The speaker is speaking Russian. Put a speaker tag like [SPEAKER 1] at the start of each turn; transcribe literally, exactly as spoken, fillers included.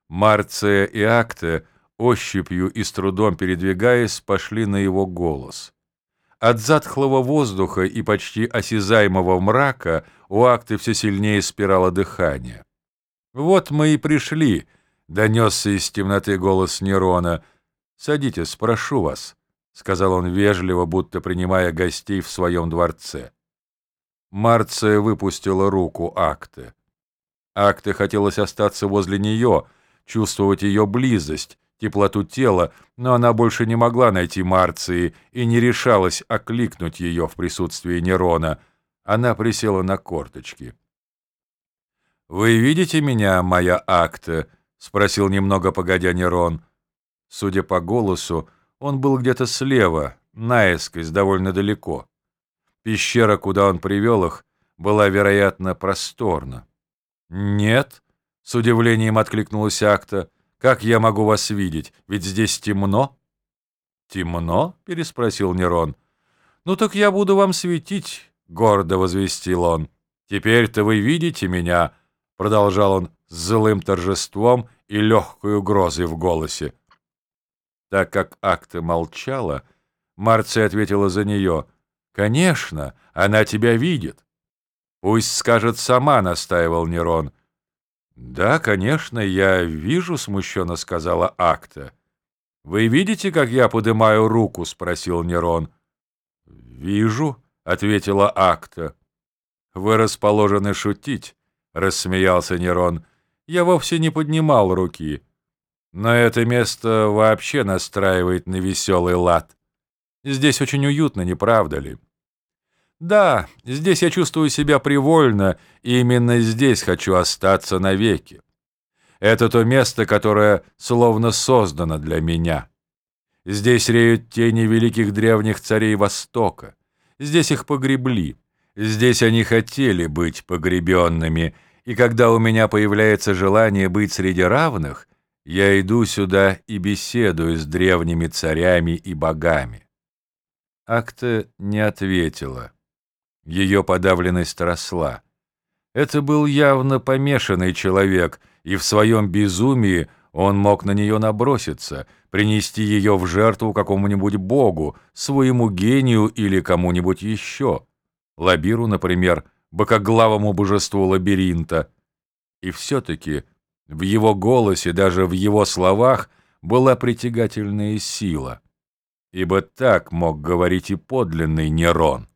[SPEAKER 1] Марция и Акте, ощупью и с трудом передвигаясь, пошли на его голос. От затхлого воздуха и почти осязаемого мрака у Акты все сильнее спирало дыхание. «Вот мы и пришли», — донесся из темноты голос Нерона. «Садитесь, прошу вас», — сказал он вежливо, будто принимая гостей в своем дворце. Марция выпустила руку Акты. Акте хотелось остаться возле нее, чувствовать ее близость, теплоту тела, но она больше не могла найти Марции и не решалась окликнуть ее в присутствии Нерона. Она присела на корточки. «Вы видите меня, моя Акте?» — спросил немного погодя Нерон. Судя по голосу, он был где-то слева, наискось, довольно далеко. Пещера, куда он привел их, была, вероятно, просторна. «Нет», — с удивлением откликнулась Акта, — «как я могу вас видеть? Ведь здесь темно». «Темно?» — переспросил Нерон. «Ну так я буду вам светить», — гордо возвестил он. «Теперь-то вы видите меня», — продолжал он с злым торжеством и легкой угрозой в голосе. Так как Акта молчала, Марция ответила за нее. «Конечно, она тебя видит». «Пусть скажет сама», — настаивал Нерон. «Да, конечно, я вижу», — смущенно сказала Акта. «Вы видите, как я поднимаю руку?» — спросил Нерон. «Вижу», — ответила Акта. «Вы расположены шутить», — рассмеялся Нерон. «Я вовсе не поднимал руки. Но это место вообще настраивает на веселый лад. Здесь очень уютно, не правда ли?» «Да, здесь я чувствую себя привольно, и именно здесь хочу остаться навеки. Это то место, которое словно создано для меня. Здесь реют тени великих древних царей Востока. Здесь их погребли. Здесь они хотели быть погребенными, и когда у меня появляется желание быть среди равных, я иду сюда и беседую с древними царями и богами». Акта не ответила. Ее подавленность росла. Это был явно помешанный человек, и в своем безумии он мог на нее наброситься, принести ее в жертву какому-нибудь богу, своему гению или кому-нибудь еще. Лабиру, например, бокоглавому божеству лабиринта. И все-таки в его голосе, даже в его словах, была притягательная сила. Ибо так мог говорить и подлинный Нерон.